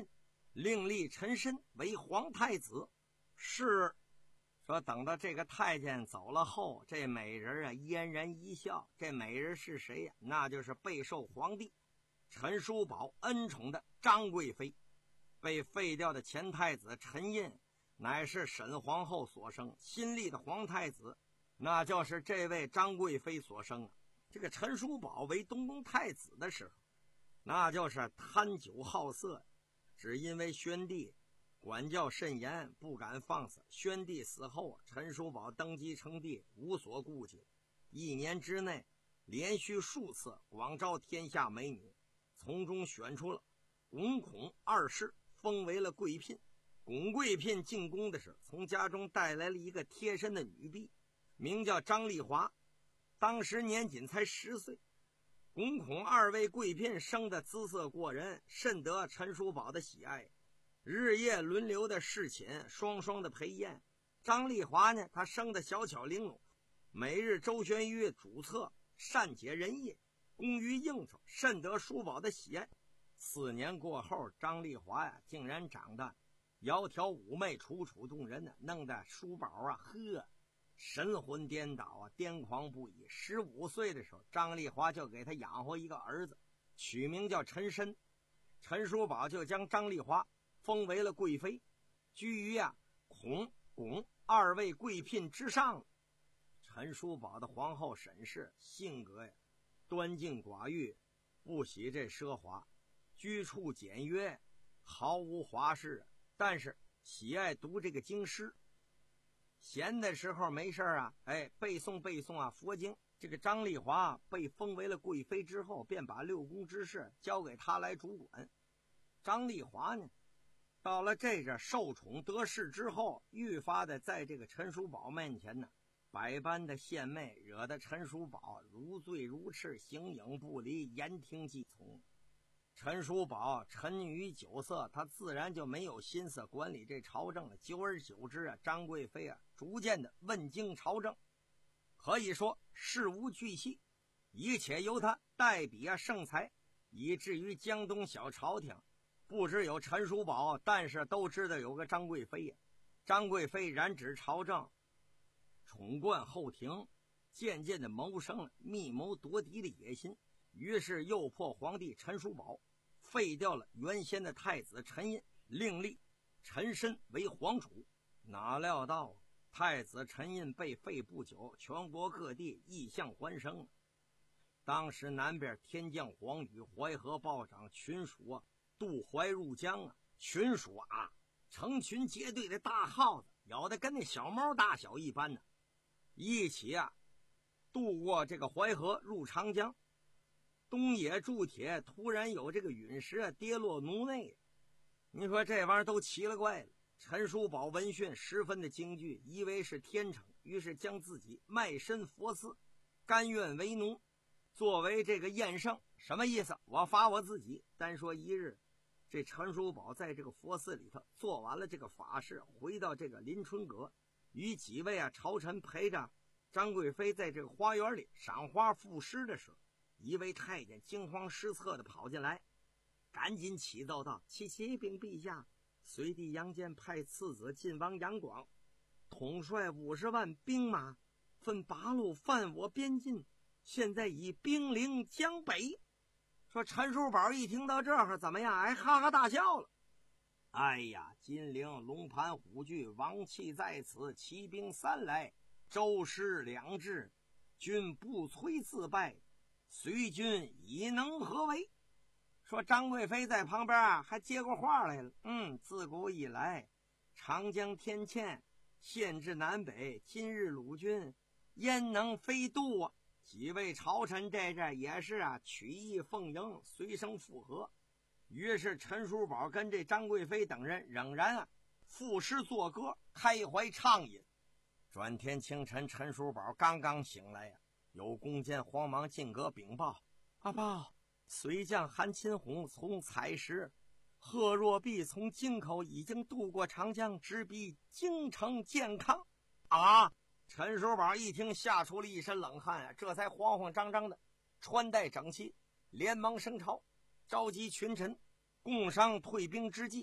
另立陈申为皇太子。是。说等到这个太监走了后，这美人啊嫣然一笑。这美人是谁呀？那就是备受皇帝陈叔宝恩宠的张贵妃。被废掉的前太子陈印乃是沈皇后所生，新立的皇太子那就是这位张贵妃所生啊。这个陈叔宝为东宫太子的时候，那就是贪酒好色，只因为宣帝管教甚严，不敢放肆。宣帝死后，陈叔宝登基称帝，无所顾忌，一年之内连续数次广招天下美女，从中选出了巩孔二世，封为了贵嫔。巩贵嫔进宫的时候，从家中带来了一个贴身的女婢，名叫张丽华，当时年仅才十岁。巩孔二位贵嫔生的姿色过人，甚得陈叔宝的喜爱，日夜轮流的侍寝，双双的陪宴。张丽华呢，她生的小巧玲珑，每日周旋于主侧，善解人意，工于应酬，甚得叔宝的喜爱。四年过后，张丽华呀，竟然长得窈窕妩媚，楚楚动人呢，弄得叔宝啊，呵，神魂颠倒啊，癫狂不已。十五岁的时候，张丽华就给他养活一个儿子，取名叫陈申。陈叔宝就将张丽华封为了贵妃，居于啊孔巩二位贵嫔之上。陈叔宝的皇后沈氏性格呀端静寡欲，不喜这奢华，居处简约，毫无华饰，但是喜爱读这个经诗。闲的时候没事啊，哎，背诵背诵啊佛经。这个张丽华被封为了贵妃之后，便把六宫之事交给他来主管。张丽华呢，到了这阵受宠得势之后，愈发的在这个陈叔宝面前呢，百般的献媚，惹得陈叔宝如醉如痴，形影不离，言听计从。陈叔宝沉溺于酒色，他自然就没有心思管理这朝政了。久而久之啊，张贵妃啊逐渐的问经朝政，可以说事无巨细，一切由他代笔啊圣裁，以至于江东小朝廷不知有陈叔宝，但是都知道有个张贵妃呀。张贵妃染指朝政，宠冠后庭，渐渐的谋生了密谋夺嫡的野心，于是诱迫皇帝陈叔宝废掉了原先的太子陈印，另立陈申为皇储。哪料到太子陈印被废不久，全国各地异象环生。当时南边天降黄雨，淮河暴涨，群鼠啊渡淮入江啊，群鼠啊成群结队的大耗子，咬得跟那小猫大小一般呢，一起啊渡过这个淮河入长江。东野铸铁突然有这个陨石啊跌落炉内，你说这玩意儿都奇了怪了。陈叔宝闻讯十分的惊惧，以为是天惩，于是将自己卖身佛寺，甘愿为奴，作为这个验圣。什么意思？我罚我自己。单说一日，这陈叔宝在这个佛寺里头做完了这个法事，回到这个临春阁，与几位啊朝臣陪着张贵妃在这个花园里赏花赋诗的时候，一位太监惊慌失措的跑进来，赶紧启奏道：启启禀陛下，隋帝杨坚派次子晋王杨广统帅五十万兵马，分八路犯我边境，现在已兵临江北。说陈叔宝一听到这儿怎么样？哎，哈哈大笑了。哎呀，金陵龙盘虎踞，王气在此，骑兵三来，周师两至，君不摧自败，随君以能何为？说张贵妃在旁边啊还接过话来了。嗯，自古以来长江天堑，限制南北，今日鲁军焉能飞渡啊？几位朝臣这这也是啊曲意奉迎，随声附和。于是陈叔宝跟这张贵妃等人仍然啊赋诗作歌，开怀畅饮。转天清晨，陈叔宝刚刚醒来呀、啊，有宫监慌忙进阁禀报：阿报，隋将韩钦洪从采石，贺若弼从京口已经渡过长江，直逼京城健康。啊！陈叔宝一听，吓出了一身冷汗啊，这才慌慌张张的穿戴整齐，连忙升朝，召集群臣共商退兵之计。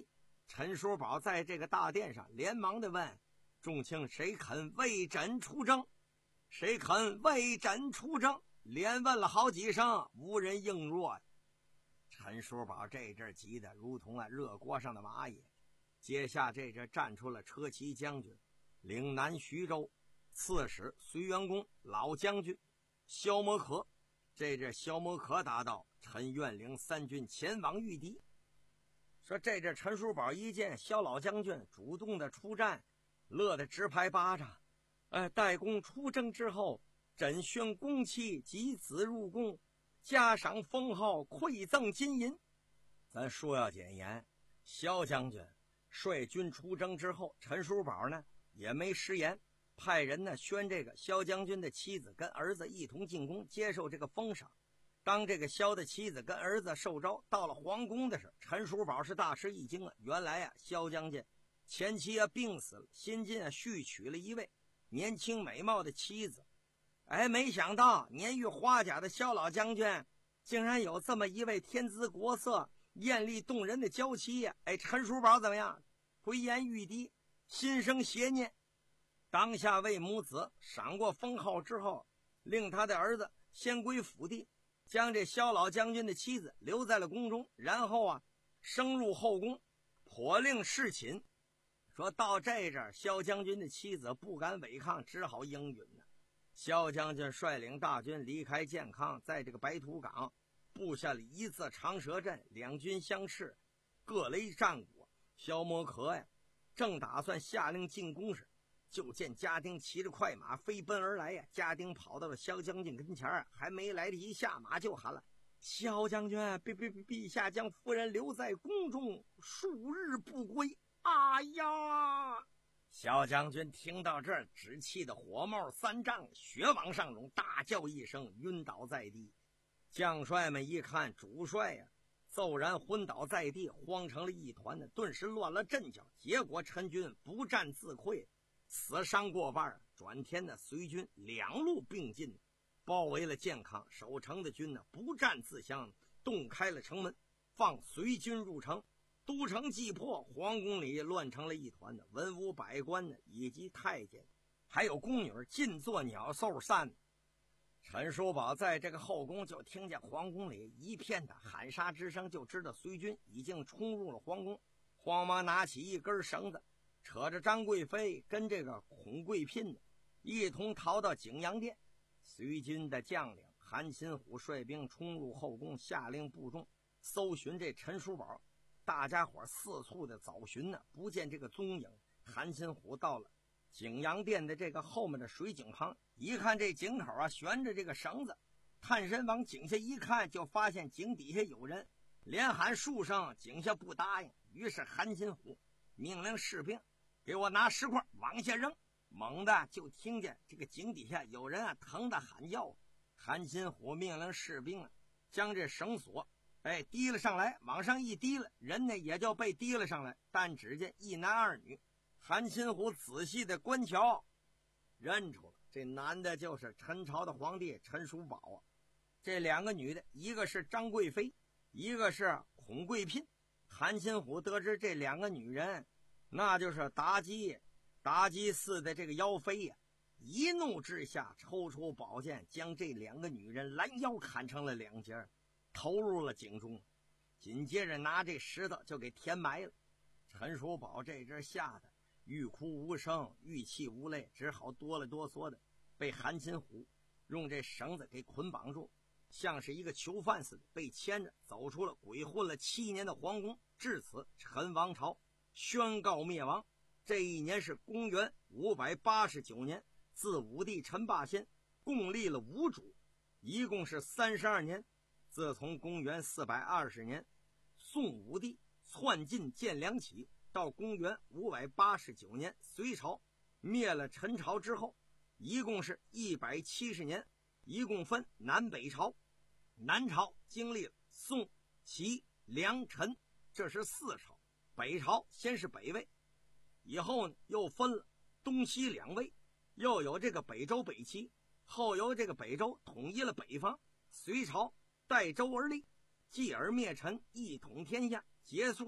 陈叔宝在这个大殿上连忙的问众卿：谁肯为朕出征？谁肯为朕出征？连问了好几声，无人应若。陈叔宝这阵急得如同啊热锅上的蚂蚁。接下这阵站出了车骑将军、岭南徐州刺史隋元公、老将军萧摩可。这阵萧摩可答道：臣愿领三军前往御敌。说这阵陈叔宝一见萧老将军主动的出战，乐得直拍巴掌。呃，待公出征之后，朕宣公期，及子入宫，加赏封号，馈赠金银。咱说要简言，萧将军率军出征之后，陈叔宝呢也没食言，派人呢宣这个萧将军的妻子跟儿子一同进宫接受这个封赏。当这个萧的妻子跟儿子受招到了皇宫的时候，陈叔宝是大吃一惊啊！原来啊，萧将军前妻啊病死了，新近啊续娶了一位年轻美貌的妻子。哎，没想到年逾花甲的萧老将军竟然有这么一位天姿国色、艳丽动人的娇妻呀！哎，陈叔宝怎么样？回言欲滴，心生邪念。当下为母子赏过封号之后，令他的儿子先归府邸，将这萧老将军的妻子留在了宫中，然后啊升入后宫，颇令侍寝。说到这阵，萧将军的妻子不敢违抗，只好应允了。萧将军率领大军离开建康，在这个白土岗布下了一字长蛇阵，两军相斥，各雷战鼓。萧摩可呀正打算下令进攻时，就见家丁骑着快马飞奔而来呀！家丁跑到了萧将军跟前儿，还没来得及下马，就喊了：“萧将军，陛陛陛下将夫人留在宫中，数日不归。”哎呀！萧将军听到这儿，只气得火冒三丈，血往上涌，大叫一声，晕倒在地。将帅们一看主帅呀、啊，骤然昏倒在地，慌成了一团的，顿时乱了阵脚。结果陈军不战自溃，死伤过半。转天的隋军两路并进，包围了建康。守城的军呢不战自降，洞开了城门，放隋军入城。都城既破，皇宫里乱成了一团的，文武百官呢以及太监还有宫女尽作鸟兽散。陈叔宝在这个后宫就听见皇宫里一片的喊杀之声，就知道隋军已经冲入了皇宫，慌忙拿起一根绳子，扯着张贵妃跟这个孔贵姘一同逃到景阳殿。隋军的将领韩擒虎率兵冲入后宫，下令部众搜寻这陈叔宝。大家伙四处的找寻呢，不见这个踪影。韩擒虎到了景阳殿的这个后面的水井旁，一看这井口啊悬着这个绳子，探身往井下一看，就发现井底下有人，连喊数声，井下不答应。于是韩擒虎命令士兵给我拿石块往下扔，猛地就听见这个井底下有人啊疼得喊叫。韩擒虎命令士兵啊将这绳索哎，提了上来，往上一提了，人呢也就被提了上来。但只见一男二女，韩擒虎仔细的观瞧，认出了这男的就是陈朝的皇帝陈叔宝啊。这两个女的，一个是张贵妃，一个是孔贵姘。韩擒虎得知这两个女人，那就是妲己、妲己寺的这个妖妃呀、啊，一怒之下抽出宝剑，将这两个女人拦腰砍成了两截，投入了井中，紧接着拿这石头就给填埋了。陈叔宝这阵吓得欲哭无声，欲泣无泪，只好哆了哆嗦的被韩擒虎用这绳子给捆绑住，像是一个囚犯似的被牵着走出了鬼混了七年的皇宫。至此，陈王朝宣告灭亡。这一年是公元五百八十九年，自武帝陈霸先共立了五主，一共是三十二年。自从公元四百二十年宋武帝篡晋建梁起，到公元五百八十九年隋朝灭了陈朝之后，一共是一百七十年，一共分南北朝。南朝经历了宋、齐、梁、陈，这是四朝。北朝先是北魏，以后呢又分了东西两魏，又有这个北周、北齐，后由这个北周统一了北方。隋朝代周而立，继而灭陈，一统天下，结束了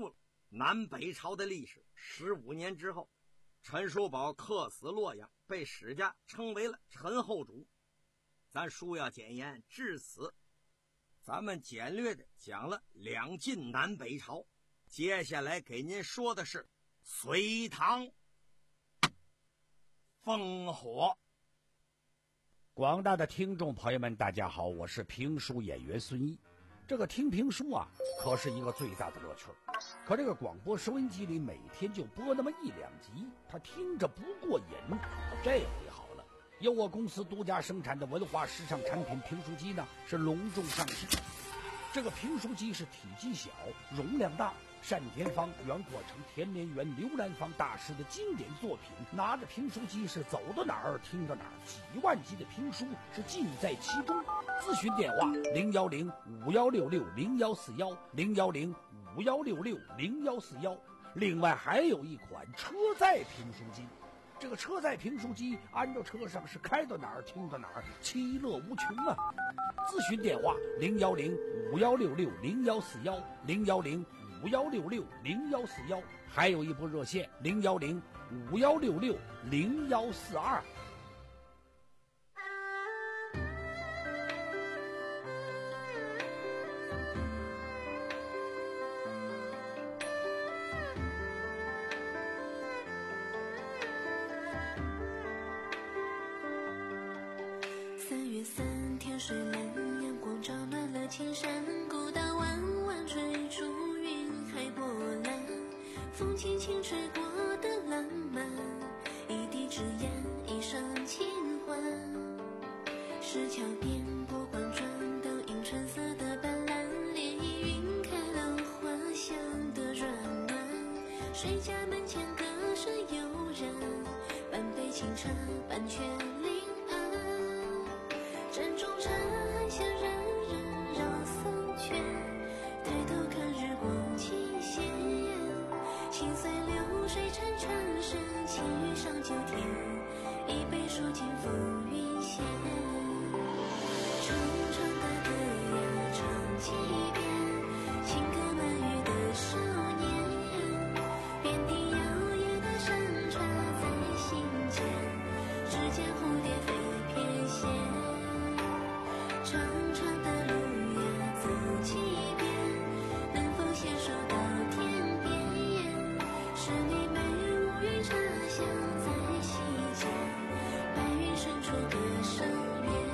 南北朝的历史十五年之后，陈叔宝客死洛阳，被史家称为了陈后主。咱书要简言，至此咱们简略的讲了两晋南北朝，接下来给您说的是隋唐烽火。 广大的听众朋友们，大家好，我是评书演员孙一。这个听评书啊，可是一个最大的乐趣。可这个广播收音机里每天就播那么一两集，他听着不过瘾。这回好了，由我公司独家生产的文化时尚产品评书机呢，是隆重上市。这个评书机是体积小，容量大，单田芳、袁阔成、田连元、刘兰芳大师的经典作品，拿着评书机是走到哪儿听到哪儿，几万集的评书是尽在其中。咨询电话零幺零五幺六六零幺四幺零幺零五幺六六零幺四幺。另外还有一款车载评书机，这个车载评书机安到车上是开到哪儿听到哪儿，其乐无穷啊！咨询电话零幺零五幺六六零幺四幺零幺零五幺六六零幺四幺，还有一部热线零幺零五幺六六零幺四二。 三月三，天水蓝，阳光照暖了青山，古道弯弯追逐云海波澜，风轻轻吹过的浪漫，一地纸烟，一声轻唤。石桥边波光转，倒映春色的斑斓，涟漪晕开了花香的软暖。谁家门前歌声悠然，半杯清茶，半阙临安。枕中禅香冉冉绕桑圈，抬头看日光倾斜，青随流水潺潺深，轻语上九天，一杯书尽浮云闲。长长的歌呀唱几遍，情歌满语的少年，遍地摇曳的山茶在心间，只见蝴蝶飞翩跹。长长的路呀走几遍，能否携手到天边？是你美如云茶香在溪间，白云深处歌声远。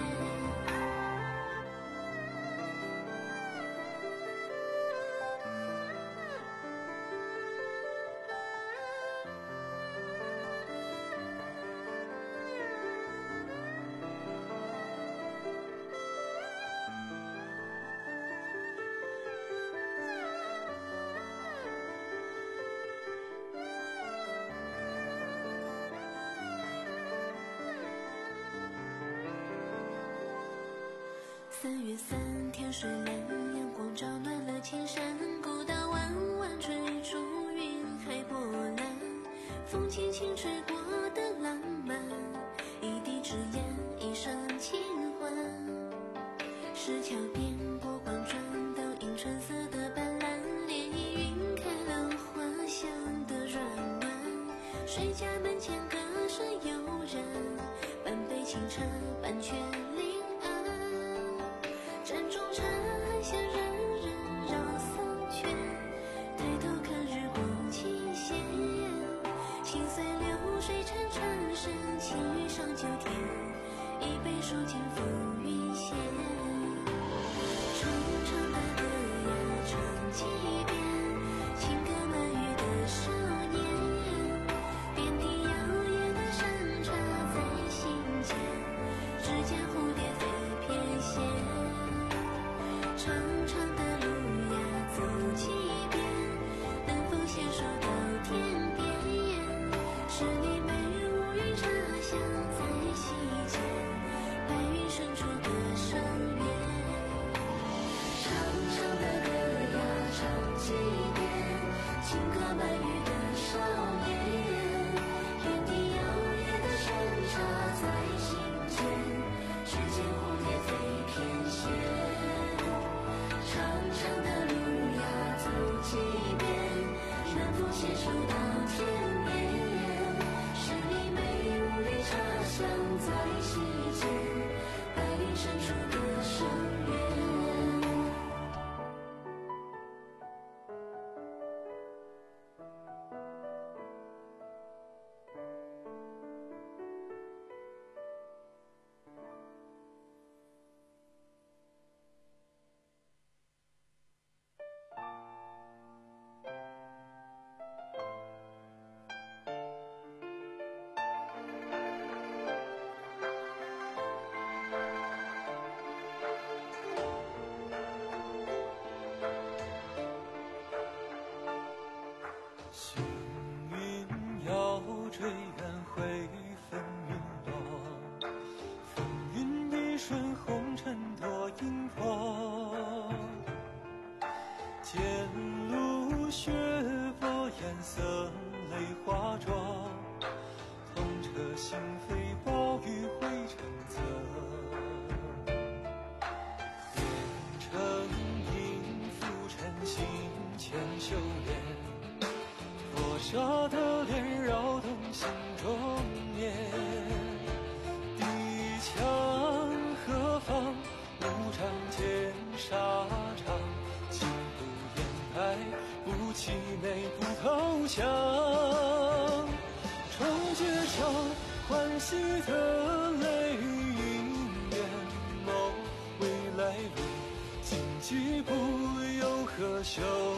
三月三，天水蓝，阳光照暖了青山，古道弯弯追逐云海波澜，风轻轻吹过的浪漫，一地纸烟，一声轻唤。石桥边波光转，倒映春色的斑斓，涟漪晕开了花香的软暖。谁家门前歌声悠然，半杯清茶，半阙临安。枕中禅香冉冉绕桑圈，抬头看日光倾斜，青随流水潺潺深，轻语上九天，一杯书尽浮云闲。长长的歌呀破，渐露血泊，颜色泪花妆，痛彻心扉，暴雨汇成泽，变成音浮沉心牵修炼，佛沙的脸扰动心中念，地墙何方，无常见沙场，心不言开，不气馁，不投降，重接上欢喜的泪映眼眸，未来路荆棘不由何休，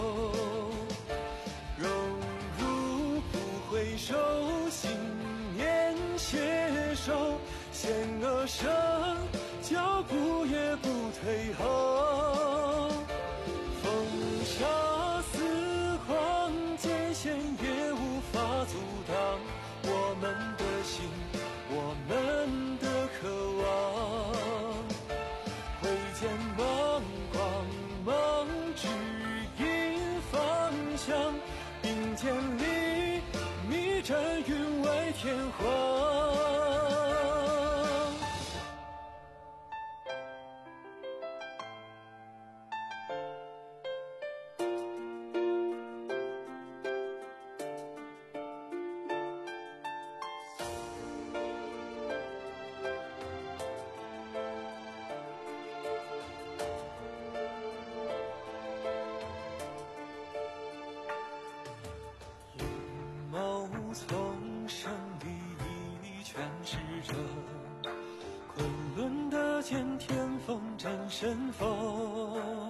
荣辱不回首，信念携手，险恶生，脚步也不退后，风沙四晃，艰险也无法阻挡我们的心，我们的渴望，挥剑芒光芒指引方向，并肩里密阵云外天荒。从生理一诠释着昆仑的剑，天风真神风，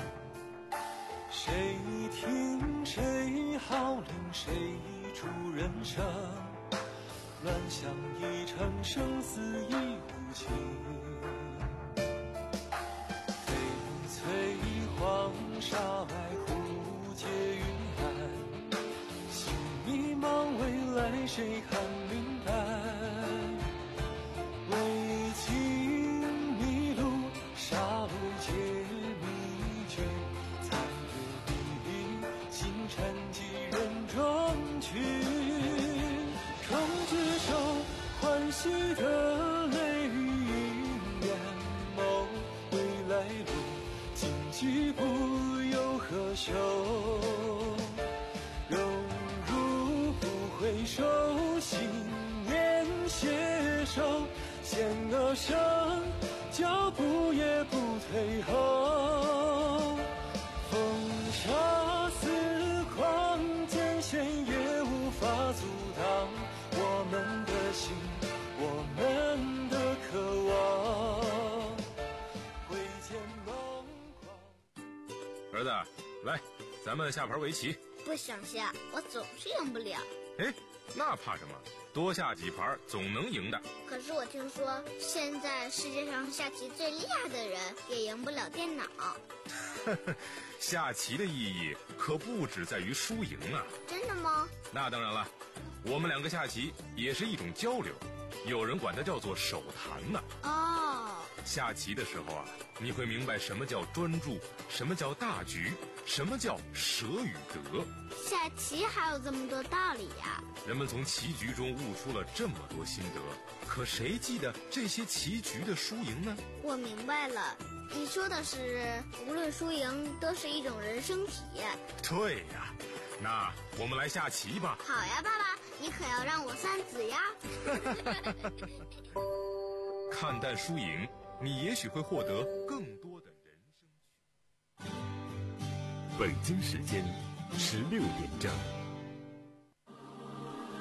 谁听谁号令，谁出人声，乱象一场，生死已无情，翡翠黄沙外忽结云淡，迷茫未来谁看明白，未经迷路，杀戮皆秘诀，残月里星辰几人中去，重举手欢喜的泪映眼眸，未来路荆棘不由何休，回首信念携手，险恶生，脚步也不退后，风沙四晃，艰险也无法阻挡我们的心，我们的渴望，挥剑猛狂。 儿子，来，咱们下盘围棋。 不想下，我总是赢不了。 哎，那怕什么？多下几盘总能赢的。 可是我听说，现在世界上下棋最厉害的人也赢不了电脑。 下棋的意义可不只在于输赢啊！ 真的吗？ 那当然了，我们两个下棋也是一种交流，有人管它叫做手谈呢。 哦， 下棋的时候啊，你会明白什么叫专注，什么叫大局，什么叫舍与得。 下棋还有这么多道理呀！ 人们从棋局中悟出了这么多心得，可谁记得这些棋局的输赢呢？ 我明白了，你说的是无论输赢都是一种人生体验。 对呀，那我们来下棋吧。 好呀，爸爸，你可要让我三子呀！ 看淡输赢，你也许会获得更多的人生。 北京时间十六点整。